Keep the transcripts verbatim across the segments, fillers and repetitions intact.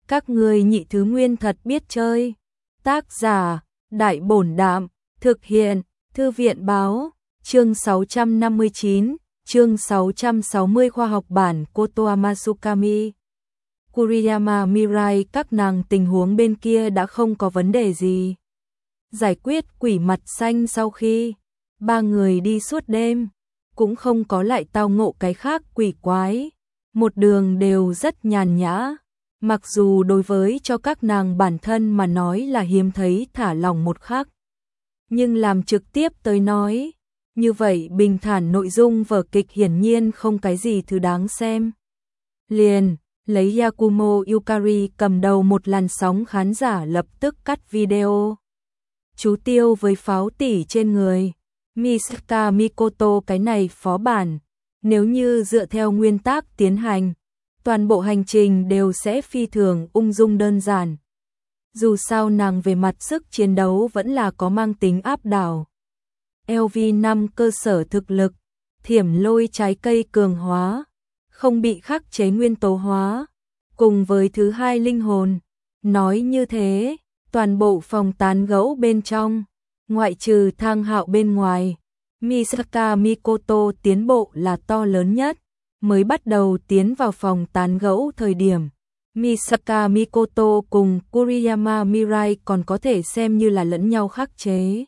Các ngươi nhị thứ nguyên thật biết chơi. Tác giả, Đại Bổn Đạm, thực hiện, Thư viện Báo, chương sáu trăm năm mươi chín, chương sáu trăm sáu mươi khoa học bản Kotoa Masukami. Kuriyama Mirai, các nàng tình huống bên kia đã không có vấn đề gì. Giải quyết quỷ mặt xanh sau khi ba người đi suốt đêm, cũng không có lại tao ngộ cái khác quỷ quái. Một đường đều rất nhàn nhã, mặc dù đối với cho các nàng bản thân mà nói là hiếm thấy thả lỏng một khắc. Nhưng làm trực tiếp tới nói, như vậy bình thản nội dung vở kịch hiển nhiên không cái gì thứ đáng xem. Liền, lấy Yakumo Yukari cầm đầu một làn sóng khán giả lập tức cắt video. Chú tiêu với pháo tỷ trên người. Misaka Mikoto, cái này phó bản, nếu như dựa theo nguyên tắc tiến hành, toàn bộ hành trình đều sẽ phi thường ung dung đơn giản. Dù sao nàng về mặt sức chiến đấu vẫn là có mang tính áp đảo. lờ vê năm cơ sở thực lực, thiểm lôi trái cây cường hóa, không bị khắc chế nguyên tố hóa, cùng với thứ hai linh hồn. Nói như thế, toàn bộ phòng tán gẫu bên trong, ngoại trừ Thang Hạo bên ngoài, Misaka Mikoto tiến bộ là to lớn nhất. Mới bắt đầu tiến vào phòng tán gẫu thời điểm, Misaka Mikoto cùng Kuriyama Mirai còn có thể xem như là lẫn nhau khắc chế.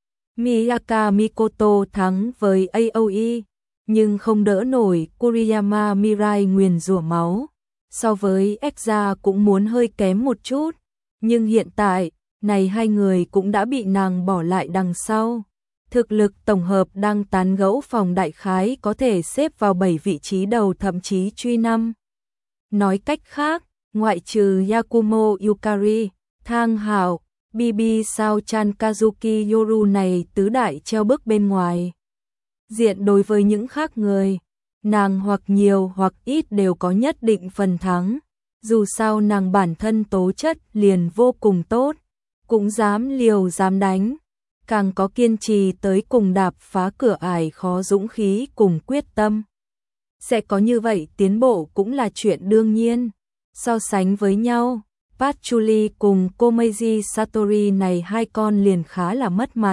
Misaka Mikoto thắng với a o e, nhưng không đỡ nổi Kuriyama Mirai nguyền rủa máu. So với Exa cũng muốn hơi kém một chút, nhưng hiện tại, này hai người cũng đã bị nàng bỏ lại đằng sau. Thực lực tổng hợp đang tán gẫu phòng đại khái có thể xếp vào bảy vị trí đầu, thậm chí truy năm. Nói cách khác, ngoại trừ Yakumo Yukari, Thang Hạo, Bibi Sao Chan, Kazuki Yoru này tứ đại treo bức bên ngoài. Diện đối với những khác người, nàng hoặc nhiều hoặc ít đều có nhất định phần thắng. Dù sao nàng bản thân tố chất liền vô cùng tốt, cũng dám liều dám đánh. Càng có kiên trì tới cùng đạp phá cửa ải khó, dũng khí cùng quyết tâm. Sẽ có như vậy tiến bộ cũng là chuyện đương nhiên. So sánh với nhau, Patchouli cùng Komeiji Satori này hai con liền khá là mất mặt.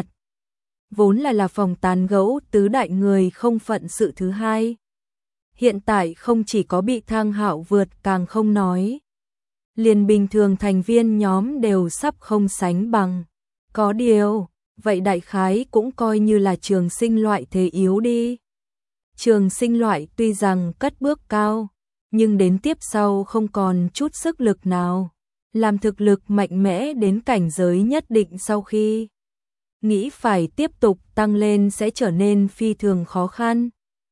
Vốn là là phòng tán gẫu tứ đại người không phận sự thứ hai. Hiện tại không chỉ có bị Thang Hạo vượt, càng không nói. Liền bình thường thành viên nhóm đều sắp không sánh bằng. Có điều, vậy đại khái cũng coi như là trường sinh loại thế yếu đi. Trường sinh loại tuy rằng cất bước cao, nhưng đến tiếp sau không còn chút sức lực nào. Làm thực lực mạnh mẽ đến cảnh giới nhất định sau khi nghĩ phải tiếp tục tăng lên sẽ trở nên phi thường khó khăn.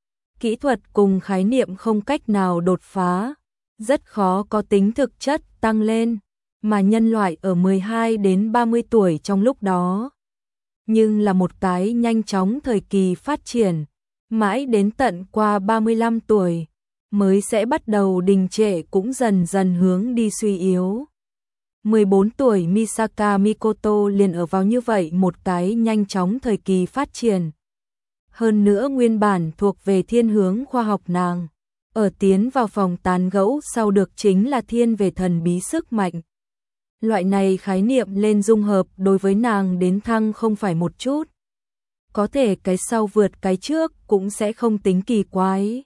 Kỹ thuật cùng khái niệm không cách nào đột phá, rất khó có tính thực chất tăng lên, mà nhân loại ở mười hai đến ba mươi tuổi trong lúc đó. Nhưng là một cái nhanh chóng thời kỳ phát triển, mãi đến tận qua ba mươi lăm tuổi, mới sẽ bắt đầu đình trệ, cũng dần dần hướng đi suy yếu. mười bốn tuổi Misaka Mikoto liền ở vào như vậy một cái nhanh chóng thời kỳ phát triển. Hơn nữa nguyên bản thuộc về thiên hướng khoa học nàng, ở tiến vào phòng tán gẫu sau được chính là thiên về thần bí sức mạnh. Loại này khái niệm lên dung hợp đối với nàng đến thăng không phải một chút. Có thể cái sau vượt cái trước cũng sẽ không tính kỳ quái.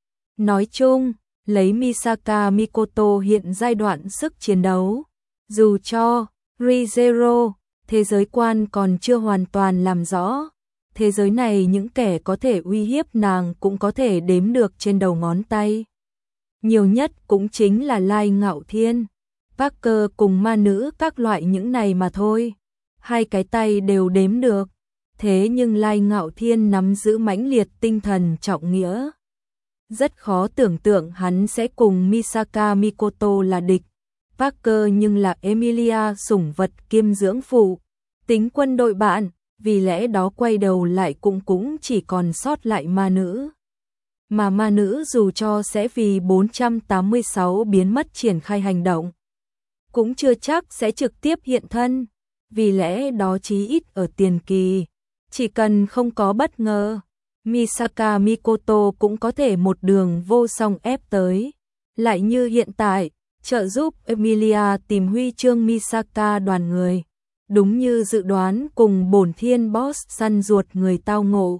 Nói chung, lấy Misaka Mikoto hiện giai đoạn sức chiến đấu, dù cho ReZero, thế giới quan còn chưa hoàn toàn làm rõ, thế giới này những kẻ có thể uy hiếp nàng cũng có thể đếm được trên đầu ngón tay. Nhiều nhất cũng chính là Lai Ngạo Thiên, Parker cùng ma nữ các loại những này mà thôi. Hai cái tay đều đếm được. Thế nhưng Lai Ngạo Thiên nắm giữ mãnh liệt tinh thần trọng nghĩa. Rất khó tưởng tượng hắn sẽ cùng Misaka Mikoto là địch. Parker nhưng là Emilia sủng vật kiêm dưỡng phụ, tính quân đội bạn, vì lẽ đó quay đầu lại cũng cũng chỉ còn sót lại ma nữ. Mà ma nữ dù cho sẽ vì bốn trăm tám mươi sáu biến mất triển khai hành động, cũng chưa chắc sẽ trực tiếp hiện thân, vì lẽ đó chí ít ở tiền kỳ, chỉ cần không có bất ngờ, Misaka Mikoto cũng có thể một đường vô song ép tới. Lại như hiện tại, trợ giúp Emilia tìm huy chương Misaka đoàn người. Đúng như dự đoán cùng bổn thiên boss săn ruột người tao ngộ.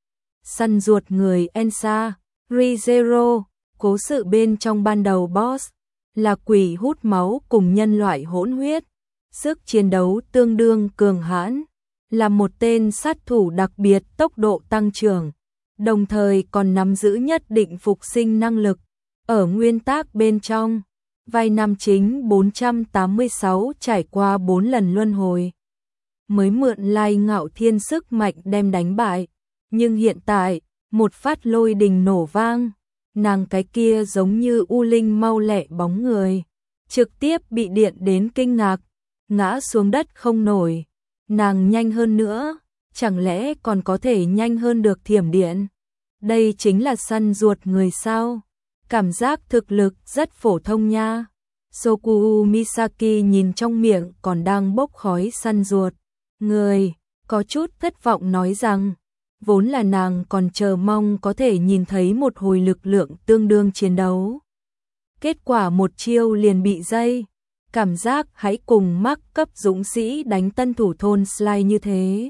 Săn ruột người Ensa, ReZero, cố sự bên trong ban đầu boss là quỷ hút máu cùng nhân loại hỗn huyết. Sức chiến đấu tương đương cường hãn, là một tên sát thủ đặc biệt tốc độ tăng trưởng, đồng thời còn nắm giữ nhất định phục sinh năng lực. Ở nguyên tác bên trong, vai nam chính bốn trăm tám mươi sáu trải qua bốn lần luân hồi, mới mượn Lai Ngạo Thiên sức mạnh đem đánh bại, nhưng hiện tại, một phát lôi đình nổ vang, nàng cái kia giống như u linh mau lẹ bóng người, trực tiếp bị điện đến kinh ngạc, ngã xuống đất không nổi. Nàng nhanh hơn nữa, chẳng lẽ còn có thể nhanh hơn được thiểm điện? Đây chính là săn ruột người sao? Cảm giác thực lực rất phổ thông nha. Sokuhu Misaki nhìn trong miệng còn đang bốc khói săn ruột người, có chút thất vọng nói rằng, vốn là nàng còn chờ mong có thể nhìn thấy một hồi lực lượng tương đương chiến đấu. Kết quả một chiêu liền bị dây, cảm giác hãy cùng mắc cấp dũng sĩ đánh tân thủ thôn Sly như thế.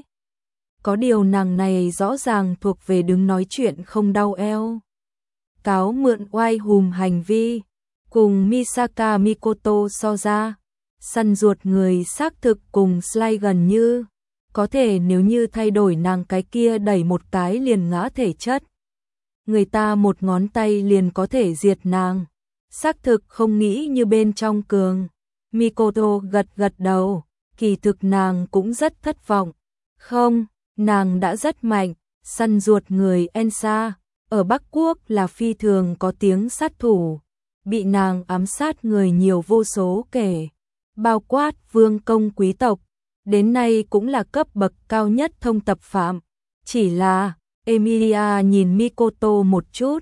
Có điều nàng này rõ ràng thuộc về đứng nói chuyện không đau eo. Cáo mượn oai hùm hành vi, cùng Misaka Mikoto so ra, săn ruột người xác thực cùng Sly gần như, có thể nếu như thay đổi nàng cái kia đẩy một cái liền ngã thể chất. Người ta một ngón tay liền có thể diệt nàng, xác thực không nghĩ như bên trong cường. Mikoto gật gật đầu, kỳ thực nàng cũng rất thất vọng. Không, nàng đã rất mạnh, săn ruột người Ensa, ở Bắc Quốc là phi thường có tiếng sát thủ, bị nàng ám sát người nhiều vô số kể, bao quát vương công quý tộc, đến nay cũng là cấp bậc cao nhất thông tập phạm. Chỉ là, Emilia nhìn Mikoto một chút,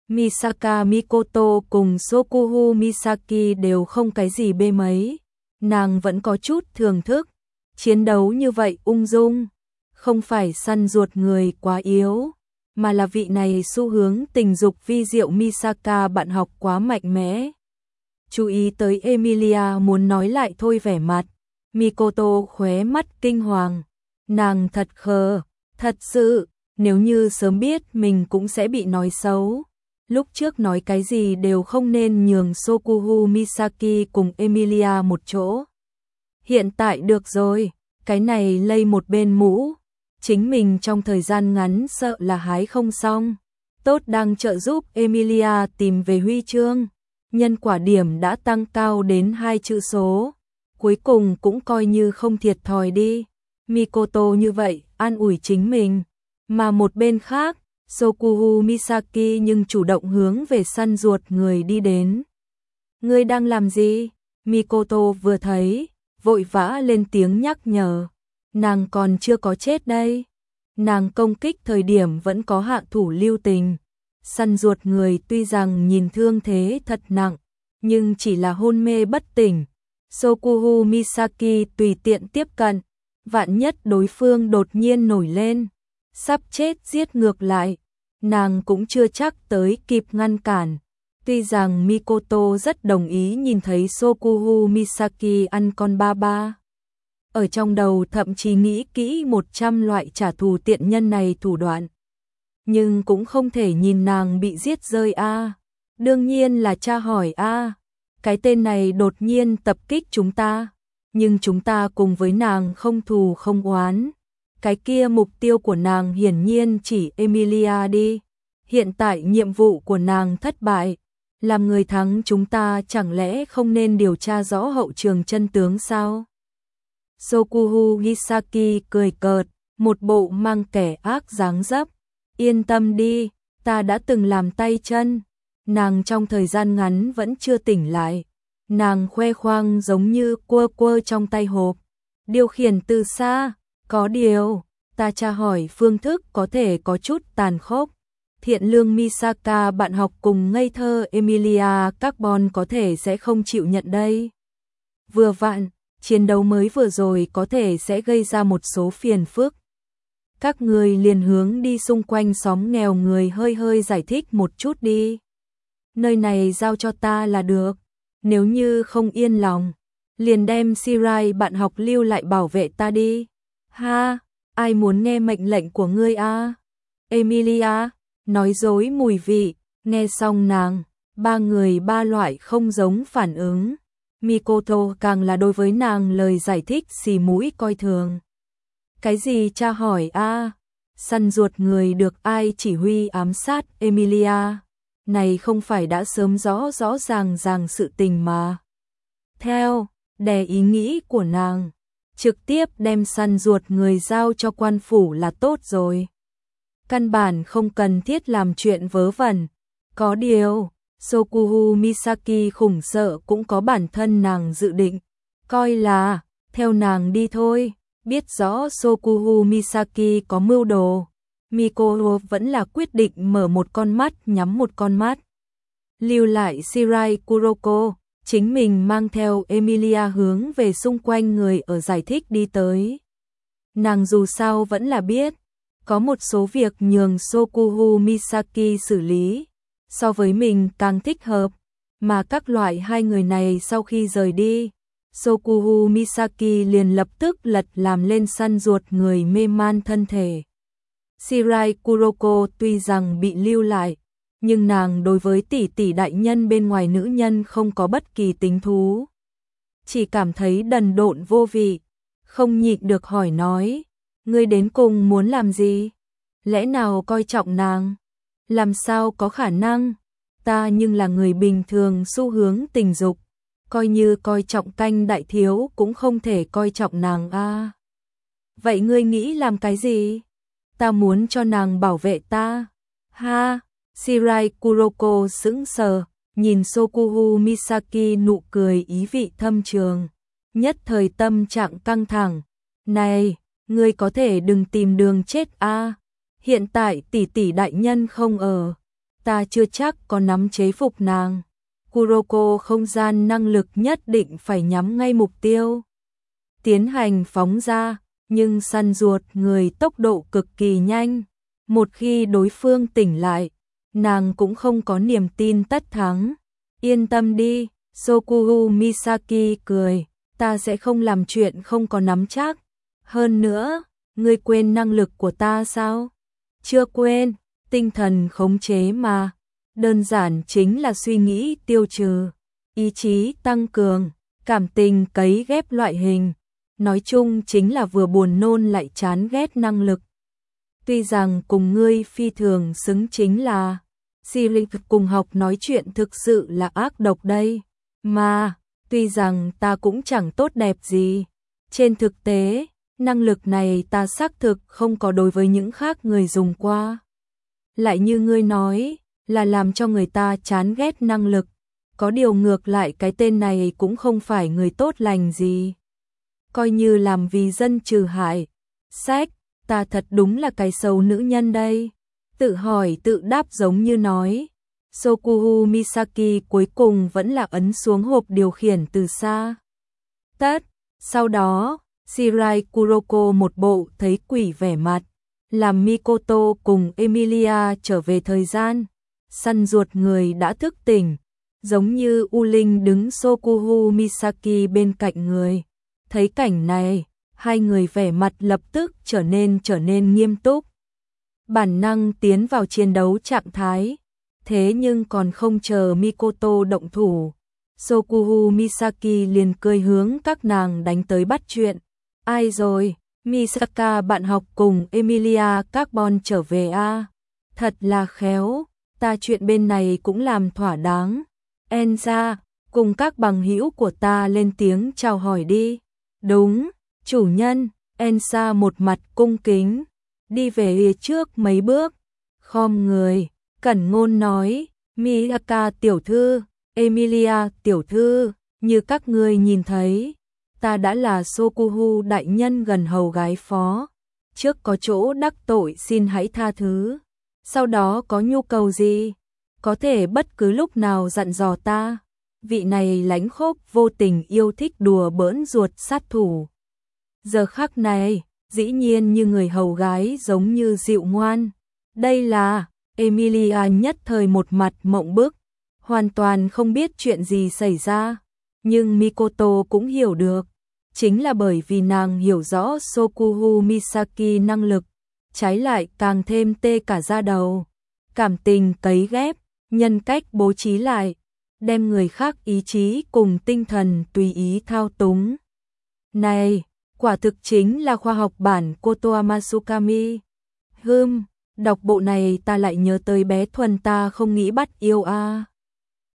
Misaka Mikoto cùng Sokuhu Misaki đều không cái gì bê mấy, nàng vẫn có chút thưởng thức, chiến đấu như vậy ung dung, không phải săn ruột người quá yếu, mà là vị này xu hướng tình dục vi diệu Misaka bạn học quá mạnh mẽ. Chú ý tới Emilia muốn nói lại thôi vẻ mặt, Mikoto khóe mắt kinh hoàng, nàng thật khờ, thật sự, nếu như sớm biết mình cũng sẽ bị nói xấu. Lúc trước nói cái gì đều không nên nhường Sokuhu Misaki cùng Emilia một chỗ. Hiện tại được rồi, cái này lây một bên mũ, chính mình trong thời gian ngắn sợ là hái không xong. Tốt đang trợ giúp Emilia tìm về huy chương, nhân quả điểm đã tăng cao đến hai chữ số, cuối cùng cũng coi như không thiệt thòi đi. Mikoto như vậy, an ủi chính mình, mà một bên khác, Sokuhu Misaki nhưng chủ động hướng về săn ruột người đi đến. Ngươi đang làm gì? Mikoto vừa thấy, vội vã lên tiếng nhắc nhở. Nàng còn chưa có chết đây. Nàng công kích thời điểm vẫn có hạ thủ lưu tình. Săn ruột người tuy rằng nhìn thương thế thật nặng, nhưng chỉ là hôn mê bất tỉnh. Sokuhu Misaki tùy tiện tiếp cận, vạn nhất đối phương đột nhiên nổi lên, sắp chết giết ngược lại, nàng cũng chưa chắc tới kịp ngăn cản. Tuy rằng Mikoto rất đồng ý nhìn thấy Sokuhu Misaki ăn con ba ba, ở trong đầu thậm chí nghĩ kỹ một trăm loại trả thù tiện nhân này thủ đoạn, nhưng cũng không thể nhìn nàng bị giết rơi a. Đương nhiên là tra hỏi a, cái tên này đột nhiên tập kích chúng ta, nhưng chúng ta cùng với nàng không thù không oán. Cái kia mục tiêu của nàng hiển nhiên chỉ Emilia đi. Hiện tại nhiệm vụ của nàng thất bại, làm người thắng chúng ta chẳng lẽ không nên điều tra rõ hậu trường chân tướng sao? Sokuhu Hisaki cười cợt, một bộ mang kẻ ác dáng dấp. Yên tâm đi, ta đã từng làm tay chân. Nàng trong thời gian ngắn vẫn chưa tỉnh lại. Nàng khoe khoang giống như quơ quơ trong tay hộp. Điều khiển từ xa, có điều, ta tra hỏi phương thức có thể có chút tàn khốc. Thiện lương Misaka bạn học cùng ngây thơ Emilia Carbon có thể sẽ không chịu nhận đây. Vừa vặn, chiến đấu mới vừa rồi có thể sẽ gây ra một số phiền phức. Các người liền hướng đi xung quanh xóm nghèo người hơi hơi giải thích một chút đi. Nơi này giao cho ta là được. nếu như không yên lòng, liền đem Sirai bạn học lưu lại bảo vệ ta đi. Ha, ai muốn nghe mệnh lệnh của ngươi a? Emilia, nói dối mùi vị, nghe xong nàng, ba người ba loại không giống phản ứng. Mikoto càng là đối với nàng lời giải thích xì mũi coi thường. Cái gì cha hỏi a? Săn ruột người được ai chỉ huy ám sát Emilia? Này không phải đã sớm rõ rõ ràng ràng sự tình mà. Theo, đè ý nghĩ của nàng, trực tiếp đem săn ruột người giao cho quan phủ là tốt rồi. Căn bản không cần thiết làm chuyện vớ vẩn. Có điều, Sokuhu Misaki khủng sợ cũng có bản thân nàng dự định, coi là theo nàng đi thôi. Biết rõ Sokuhu Misaki có mưu đồ, Mikoto vẫn là quyết định mở một con mắt nhắm một con mắt. Lưu lại Shirai Kuroko, chính mình mang theo Emilia hướng về xung quanh người ở giải thích đi tới. Nàng dù sao vẫn là biết, có một số việc nhường Sokuhu Misaki xử lý, so với mình càng thích hợp, mà các loại hai người này sau khi rời đi, Sokuhu Misaki liền lập tức lật làm lên săn ruột người mê man thân thể. Shirai Kuroko tuy rằng bị lưu lại, nhưng nàng đối với tỷ tỷ đại nhân bên ngoài nữ nhân không có bất kỳ tính thú. Chỉ cảm thấy đần độn vô vị, không nhịn được hỏi nói, ngươi đến cùng muốn làm gì? Lẽ nào coi trọng nàng? Làm sao có khả năng? Ta nhưng là người bình thường xu hướng tình dục, coi như coi trọng canh đại thiếu cũng không thể coi trọng nàng a. À. Vậy ngươi nghĩ làm cái gì? Ta muốn cho nàng bảo vệ ta. Ha, Shirai Kuroko sững sờ, nhìn Sokuhu Misaki nụ cười ý vị thâm trường, nhất thời tâm trạng căng thẳng. Này, ngươi có thể đừng tìm đường chết a. À. Hiện tại tỷ tỷ đại nhân không ở, ta chưa chắc có nắm chế phục nàng. Kuroko không gian năng lực nhất định phải nhắm ngay mục tiêu. Tiến hành phóng ra, nhưng săn ruột người tốc độ cực kỳ nhanh. Một khi đối phương tỉnh lại, nàng cũng không có niềm tin tất thắng. Yên tâm đi, Sokuhu Misaki cười, ta sẽ không làm chuyện không có nắm chắc. Hơn nữa, ngươi quên năng lực của ta sao? Chưa quên, tinh thần khống chế mà. Đơn giản chính là suy nghĩ tiêu trừ, ý chí tăng cường, cảm tình cấy ghép loại hình. Nói chung chính là vừa buồn nôn lại chán ghét năng lực. Tuy rằng cùng ngươi phi thường xứng chính là Siri cùng học nói chuyện thực sự là ác độc đây. Mà, tuy rằng ta cũng chẳng tốt đẹp gì. Trên thực tế, năng lực này ta xác thực không có đối với những khác người dùng qua. Lại như ngươi nói, là làm cho người ta chán ghét năng lực. Có điều ngược lại cái tên này cũng không phải người tốt lành gì. Coi như làm vì dân trừ hại. Sách, ta thật đúng là cái xấu nữ nhân đây. Tự hỏi tự đáp giống như nói. Sokuhu Misaki cuối cùng vẫn là ấn xuống hộp điều khiển từ xa. Tất, sau đó, Shirai Kuroko một bộ thấy quỷ vẻ mặt, làm Mikoto cùng Emilia trở về thời gian. Săn ruột người đã thức tỉnh, giống như U Linh đứng Sokuhu Misaki bên cạnh người. Thấy cảnh này, hai người vẻ mặt lập tức trở nên trở nên nghiêm túc. Bản năng tiến vào chiến đấu trạng thái, thế nhưng còn không chờ Mikoto động thủ, Sokuhu Misaki liền cười hướng các nàng đánh tới bắt chuyện. Ai rồi, Misaka bạn học cùng Emilia Carbon trở về a? À? Thật là khéo, ta chuyện bên này cũng làm thỏa đáng. Enza, cùng các bằng hữu của ta lên tiếng chào hỏi đi. Đúng, chủ nhân. Enza một mặt cung kính, đi về phía trước mấy bước, khom người, cẩn ngôn nói, Misaka tiểu thư, Emilia tiểu thư, như các ngươi nhìn thấy, ta đã là Sokuhu đại nhân gần hầu gái phó, trước có chỗ đắc tội xin hãy tha thứ, sau đó có nhu cầu gì, có thể bất cứ lúc nào dặn dò ta. Vị này lãnh khốc vô tình yêu thích đùa bỡn ruột sát thủ. Giờ khắc này, dĩ nhiên như người hầu gái giống như dịu ngoan. Đây là, Emilia nhất thời một mặt mộng bức, hoàn toàn không biết chuyện gì xảy ra, nhưng Mikoto cũng hiểu được, chính là bởi vì nàng hiểu rõ Sokuhu Misaki năng lực, trái lại càng thêm tê cả da đầu, cảm tình cấy ghép, nhân cách bố trí lại, đem người khác ý chí cùng tinh thần tùy ý thao túng. Này, quả thực chính là khoa học bản Kotoa Masukami. Hừm, đọc bộ này ta lại nhớ tới bé Thuần ta không nghĩ bắt yêu a.